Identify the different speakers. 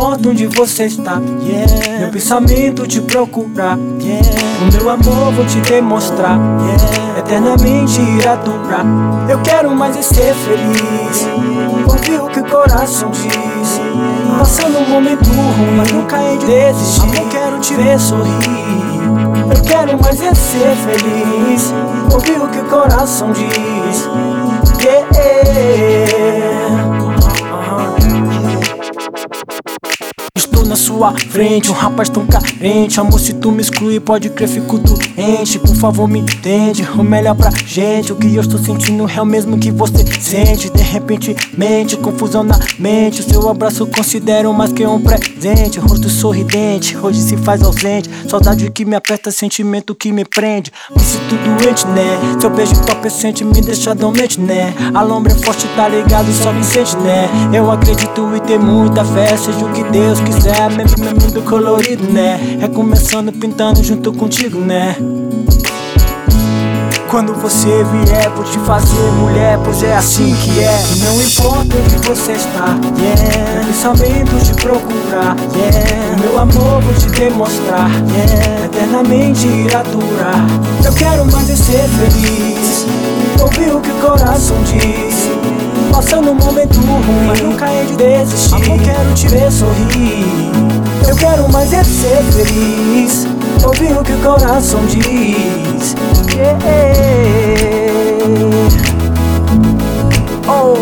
Speaker 1: importa onde você está, yeah. Meu pensamento te procurar, yeah. O meu amor vou te demonstrar, yeah. Eternamente irá durar. Eu quero mais é ser feliz, ouvir o que o coração diz. Passando um momento ruim, mas nunca hei de desistir. Amor, quero te ver sorrir. Eu quero mais é ser feliz, ouvir o que o coração diz, yeah. Estou na sua frente, um rapaz tão carente. Amor, se tu me exclui, pode crer, fico doente. Por favor, me entende, o melhor pra gente. O que eu estou sentindo é o mesmo que você sente. De repente, confusão na mente. O seu abraço considero mais que um presente. Rosto sorridente, hoje se faz ausente. Saudade que me aperta, sentimento que me prende. Me sinto doente, né? Seu beijo entorpecente me deixa dormente, né? A lombra é forte, tá ligado, só me sente, né? Eu acredito e tenho muita fé, seja o que Deus quiser, meme do colorido, né? Recomeçando, pintando junto contigo, né? Quando você vier, vou te fazer mulher, pois é assim que é. E não importa onde você está, yeah. Meu pensamento te procurar, yeah. O meu amor vou te demonstrar, yeah. Eternamente irá durar. Eu quero mais é ser feliz, ouvir o que o coração diz. Passando um momento ruim, mas nunca hei de desistir. Amor, quero te ver sorrir. Eu quero mais é ser feliz, ouvir o que o coração diz, yeah. Oh.